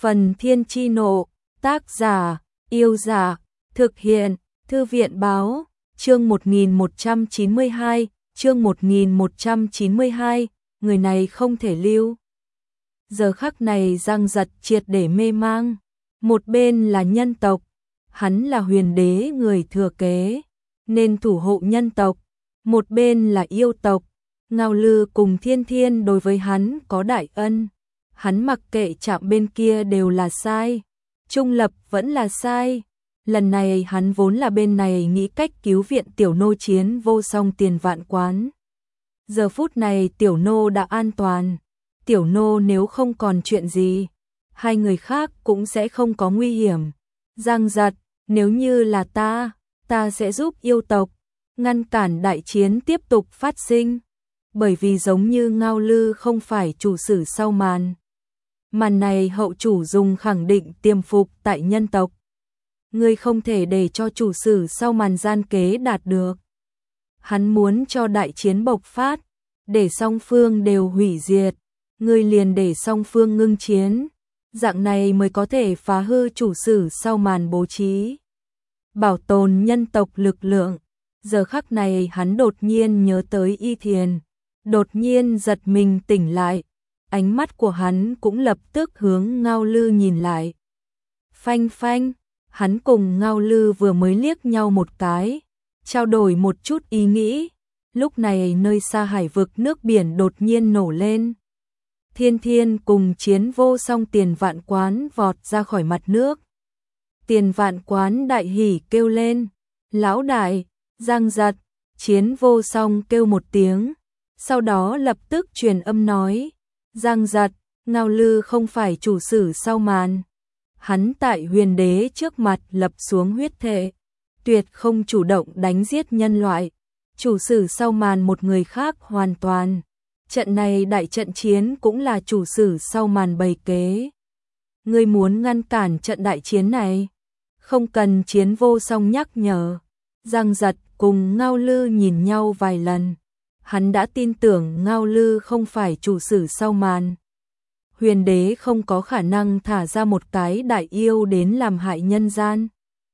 Phần Thiên Chi Nộ, tác giả, Yêu Giả, thực hiện, Thư viện Báo, chương 1192, chương 1192, người này không thể lưu. Giờ khắc này Giang Giật triệt để mê mang, một bên là nhân tộc, hắn là huyền đế người thừa kế, nên thủ hộ nhân tộc, một bên là yêu tộc, Ngao Lư cùng Thiên Thiên đối với hắn có đại ân. Hắn mặc kệ chạm bên kia đều là sai, trung lập vẫn là sai. Lần này hắn vốn là bên này nghĩ cách cứu viện tiểu nô Chiến Vô Song Tiền Vạn Quán. Giờ phút này tiểu nô đã an toàn, tiểu nô nếu không còn chuyện gì, hai người khác cũng sẽ không có nguy hiểm. Giang Giật, nếu như là ta sẽ giúp yêu tộc ngăn cản đại chiến tiếp tục phát sinh, bởi vì giống như Ngao Lư không phải chủ sử sau màn. Màn này hậu chủ dùng khẳng định tiềm phục tại nhân tộc. Ngươi không thể để cho chủ sử sau màn gian kế đạt được. Hắn muốn cho đại chiến bộc phát, để song phương đều hủy diệt, ngươi liền để song phương ngưng chiến, dạng này mới có thể phá hư chủ sử sau màn bố trí, bảo tồn nhân tộc lực lượng. Giờ khắc này hắn đột nhiên nhớ tới Y Thiền, đột nhiên giật mình tỉnh lại. Ánh mắt của hắn cũng lập tức hướng Ngao Lư nhìn lại. Phanh phanh, hắn cùng Ngao Lư vừa mới liếc nhau một cái, trao đổi một chút ý nghĩ. Lúc này nơi xa hải vực nước biển đột nhiên nổ lên. Thiên Thiên cùng Chiến Vô Song Tiền Vạn Quán vọt ra khỏi mặt nước. Tiền Vạn Quán đại hỉ kêu lên, lão đại, Giang Giật. Chiến Vô Song kêu một tiếng, sau đó lập tức truyền âm nói, Giang Giật, Ngao Lư không phải chủ sử sau màn. Hắn tại huyền đế trước mặt lập xuống huyết thệ, tuyệt không chủ động đánh giết nhân loại. Chủ sử sau màn một người khác hoàn toàn. Trận này đại trận chiến cũng là chủ sử sau màn bày kế. Ngươi muốn ngăn cản trận đại chiến này, không cần Chiến Vô Song nhắc nhở. Giang Giật cùng Ngao Lư nhìn nhau vài lần. Hắn đã tin tưởng Ngao Lư không phải chủ sử sau màn. Huyền đế không có khả năng thả ra một cái đại yêu đến làm hại nhân gian.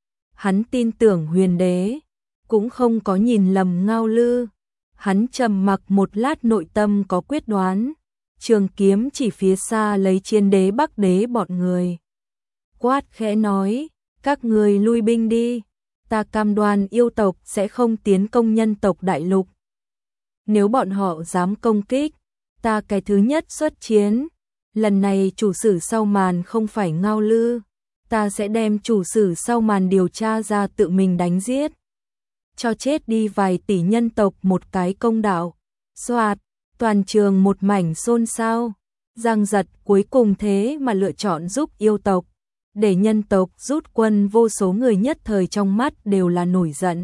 Hắn tin tưởng huyền đế, cũng không có nhìn lầm Ngao Lư. Hắn trầm mặc một lát, nội tâm có quyết đoán, trường kiếm chỉ phía xa lấy Chiến đế Bắc đế bọn người. Quát khẽ nói, các người lui binh đi, ta cam đoan yêu tộc sẽ không tiến công nhân tộc đại lục. Nếu bọn họ dám công kích, ta cái thứ nhất xuất chiến. Lần này chủ sử sau màn không phải Ngao Lư, ta sẽ đem chủ sử sau màn điều tra ra tự mình đánh giết. Cho chết đi vài tỷ nhân tộc một cái công đạo. Soạt, toàn trường một mảnh xôn xao. Giang Giật cuối cùng thế mà lựa chọn giúp yêu tộc, để nhân tộc rút quân, vô số người nhất thời trong mắt đều là nổi giận.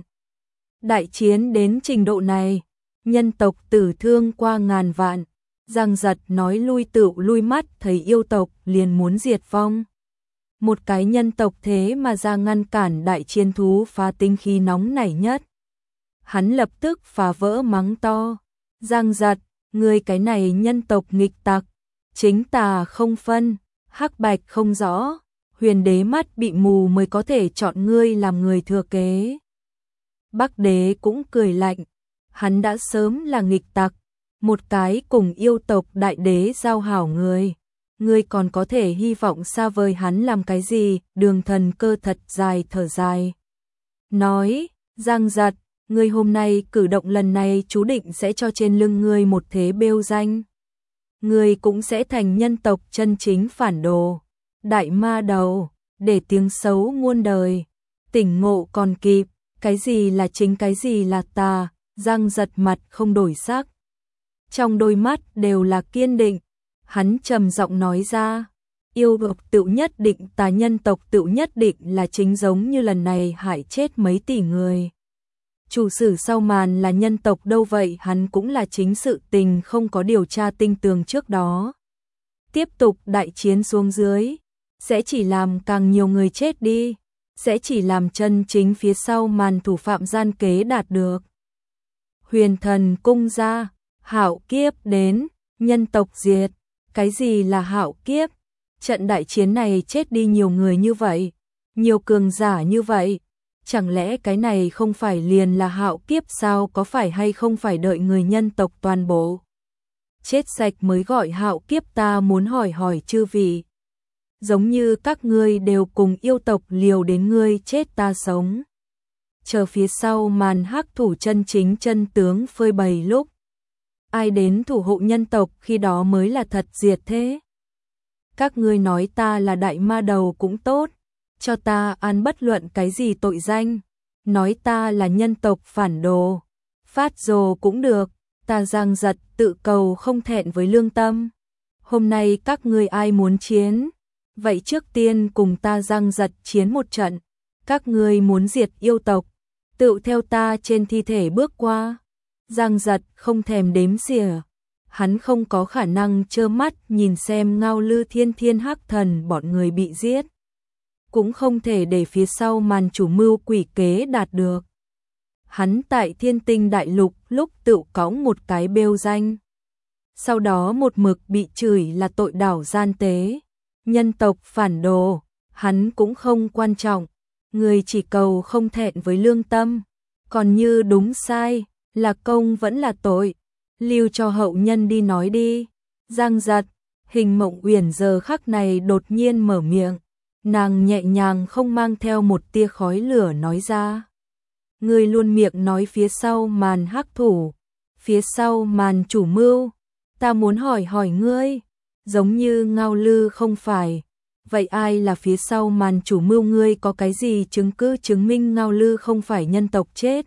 Đại chiến đến trình độ này, nhân tộc tử thương qua ngàn vạn. Giang Giật nói lui tựu lui, mắt thấy yêu tộc liền muốn diệt vong. Một cái nhân tộc thế mà ra ngăn cản đại chiến thú phá tinh khí nóng nảy nhất. Hắn lập tức phá vỡ mắng to, Giang Giật, ngươi cái này nhân tộc nghịch tặc, chính tà không phân, hắc bạch không rõ, huyền đế mắt bị mù mới có thể chọn ngươi làm người thừa kế. Bắc đế cũng cười lạnh, hắn đã sớm là nghịch tặc, một cái cùng yêu tộc đại đế giao hảo người. Ngươi còn có thể hy vọng xa vời hắn làm cái gì? Đường Thần Cơ thật dài thở dài, nói, Giang Giật, ngươi hôm nay cử động lần này chú định sẽ cho trên lưng ngươi một thế bêu danh. Ngươi cũng sẽ thành nhân tộc chân chính phản đồ, đại ma đầu, để tiếng xấu muôn đời. Tỉnh ngộ còn kịp, cái gì là chính, cái gì là tà? Giang Giật mặt không đổi sắc, trong đôi mắt đều là kiên định. Hắn trầm giọng nói ra, yêu tộc tự nhất định tà, nhân tộc tự nhất định là chính, giống như lần này hại chết mấy tỷ người. Chủ sử sau màn là nhân tộc đâu vậy? Hắn cũng là chính sự tình không có điều tra tinh tường trước đó. Tiếp tục đại chiến xuống dưới, sẽ chỉ làm càng nhiều người chết đi, sẽ chỉ làm chân chính phía sau màn thủ phạm gian kế đạt được. Huyền Thần cung ra, hạo kiếp đến, nhân tộc diệt. Cái gì là hạo kiếp? Trận đại chiến này chết đi nhiều người như vậy, nhiều cường giả như vậy, chẳng lẽ cái này không phải liền là hạo kiếp sao, có phải hay không phải đợi người nhân tộc toàn bộ chết sạch mới gọi hạo kiếp? Ta muốn hỏi hỏi chư vị, giống như các ngươi đều cùng yêu tộc liều đến ngươi chết ta sống, chờ phía sau màn hắc thủ chân chính chân tướng phơi bày lúc ai đến thủ hộ nhân tộc khi đó mới là thật diệt thế. Các ngươi nói ta là đại ma đầu cũng tốt, cho ta ăn bất luận cái gì tội danh, nói ta là nhân tộc phản đồ, phát rồ cũng được, ta Giang Giật tự cầu không thẹn với lương tâm. Hôm nay các ngươi ai muốn chiến? Vậy trước tiên cùng ta Giang Giật chiến một trận, các ngươi muốn diệt yêu tộc, tự theo ta trên thi thể bước qua. Giang Giật không thèm đếm xỉa, hắn không có khả năng trơ mắt nhìn xem Ngao Lư Thiên Thiên Hắc Thần bọn người bị giết, cũng không thể để phía sau màn chủ mưu quỷ kế đạt được. Hắn tại Thiên Tinh Đại Lục lúc tự cõng một cái bêu danh, sau đó một mực bị chửi là tội đảo gian tế, nhân tộc phản đồ, hắn cũng không quan trọng, người chỉ cầu không thẹn với lương tâm, còn như đúng sai, là công vẫn là tội, lưu cho hậu nhân đi nói đi. Giang Giật, Hình Mộng Uyển giờ khắc này đột nhiên mở miệng, nàng nhẹ nhàng không mang theo một tia khói lửa nói ra. Ngươi luôn miệng nói phía sau màn hắc thủ, phía sau màn chủ mưu, ta muốn hỏi hỏi ngươi, giống như Ngao Lư không phải, vậy ai là phía sau màn chủ mưu? Ngươi có cái gì chứng cứ chứng minh Ngao Lư không phải nhân tộc chết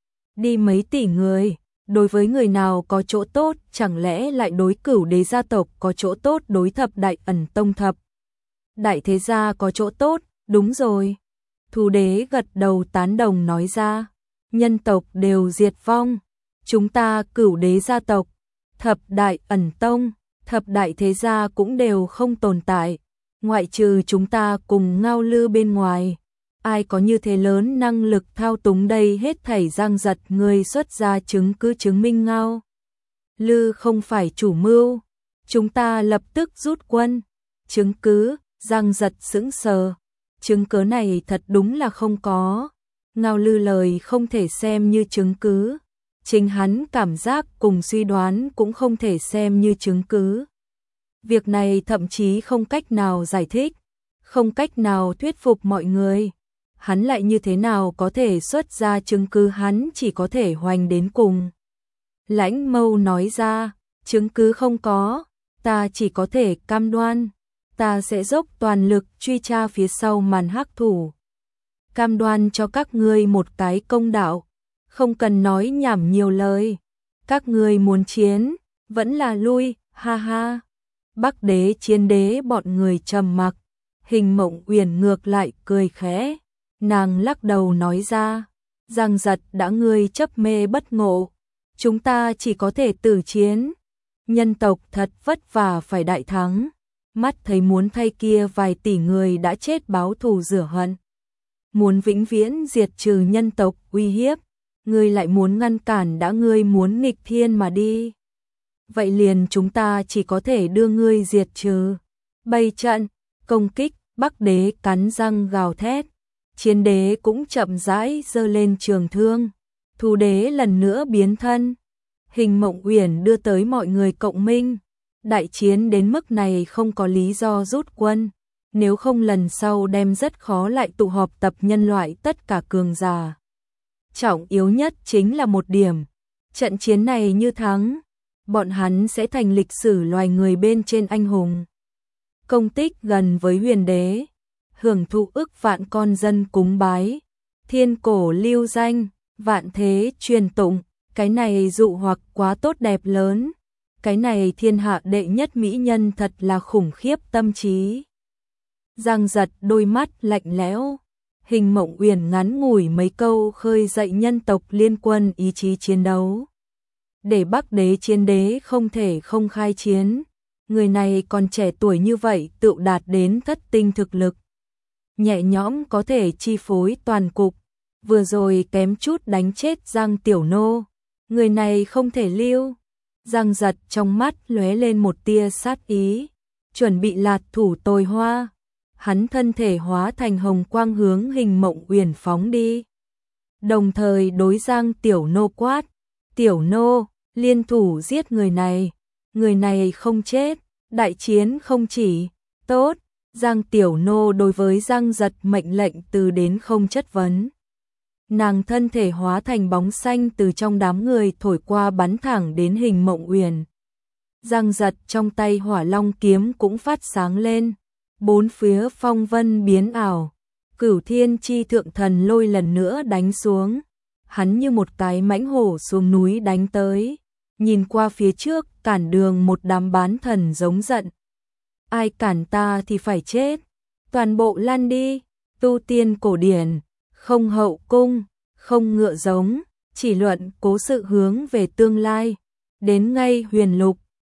đi mấy tỷ người, đối với người nào có chỗ tốt, chẳng lẽ lại đối Cửu Đế gia tộc có chỗ tốt, đối Thập Đại Ẩn Tông Thập Đại thế gia có chỗ tốt? Đúng rồi. Thú Đế gật đầu tán đồng nói ra, nhân tộc đều diệt vong, chúng ta Cửu Đế gia tộc, Thập Đại Ẩn Tông, Thập Đại thế gia cũng đều không tồn tại, ngoại trừ chúng ta cùng Ngao Lư bên ngoài. Ai có như thế lớn năng lực thao túng đây hết thảy? Giang Giật, người xuất ra chứng cứ chứng minh Ngao Lư không phải chủ mưu, chúng ta lập tức rút quân. Chứng cứ? Giang Giật sững sờ, chứng cứ này thật đúng là không có. Ngao Lư lời không thể xem như chứng cứ, chính hắn cảm giác cùng suy đoán cũng không thể xem như chứng cứ. Việc này thậm chí không cách nào giải thích, không cách nào thuyết phục mọi người. Hắn lại như thế nào có thể xuất ra chứng cứ? Hắn chỉ có thể hoành đến cùng. Lãnh Mâu nói ra, chứng cứ không có, ta chỉ có thể cam đoan, ta sẽ dốc toàn lực truy tra phía sau màn hắc thủ. Cam đoan cho các ngươi một cái công đạo, không cần nói nhảm nhiều lời. Các ngươi muốn chiến, vẫn là lui, ha ha. Bắc Đế, Chiến Đế bọn người trầm mặc, Hình Mộng Uyển ngược lại cười khẽ. Nàng lắc đầu nói ra, Giang Giật, đã ngươi chấp mê bất ngộ, chúng ta chỉ có thể tử chiến. Nhân tộc thật vất vả phải đại thắng, mắt thấy muốn thay kia vài tỷ người đã chết báo thù rửa hận, muốn vĩnh viễn diệt trừ nhân tộc uy hiếp, ngươi lại muốn ngăn cản, đã ngươi muốn nghịch thiên mà đi, vậy liền chúng ta chỉ có thể đưa ngươi diệt trừ. Bày trận, công kích. Bắc Đế cắn răng gào thét, Chiến Đế cũng chậm rãi giơ lên trường thương, Thú Đế lần nữa biến thân. Hình Mộng Uyển đưa tới mọi người cộng minh, đại chiến đến mức này không có lý do rút quân, nếu không lần sau đem rất khó lại tụ họp tập nhân loại tất cả cường giả. Trọng yếu nhất chính là một điểm, trận chiến này như thắng, bọn hắn sẽ thành lịch sử loài người bên trên anh hùng. Công tích gần với Huyền Đế, hưởng thụ ức vạn con dân cúng bái, thiên cổ lưu danh, vạn thế truyền tụng, cái này dụ hoặc quá tốt đẹp lớn, cái này thiên hạ đệ nhất mỹ nhân thật là khủng khiếp tâm trí. Giang Giật đôi mắt lạnh lẽo, Hình Mộng Uyển ngắn ngủi mấy câu khơi dậy nhân tộc liên quân ý chí chiến đấu, để Bắc Đế, Chiến Đế không thể không khai chiến. Người này còn trẻ tuổi như vậy tự đạt đến thất tinh thực lực, nhẹ nhõm có thể chi phối toàn cục, vừa rồi kém chút đánh chết Giang Tiểu Nô, người này không thể lưu. Giang Giật trong mắt lóe lên một tia sát ý, chuẩn bị lạt thủ tồi hoa. Hắn thân thể hóa thành hồng quang hướng Hình Mộng Uyển phóng đi. Đồng thời đối Giang Tiểu Nô quát, Tiểu Nô, liên thủ giết người này không chết, đại chiến không chỉ, tốt. Giang Tiểu Nô đối với Giang Giật mệnh lệnh từ đến không chất vấn. Nàng thân thể hóa thành bóng xanh từ trong đám người thổi qua bắn thẳng đến Hình Mộng Uyển. Giang Giật trong tay Hỏa Long kiếm cũng phát sáng lên, bốn phía phong vân biến ảo, Cửu Thiên Chi Thượng Thần Lôi lần nữa đánh xuống. Hắn như một cái mãnh hổ xuống núi đánh tới, nhìn qua phía trước cản đường một đám bán thần giống giận. Ai cản ta thì phải chết, toàn bộ lăn đi. Tu tiên cổ điển, không hậu cung, không ngựa giống, chỉ luận cố sự hướng về tương lai. Đến ngay huyền lục,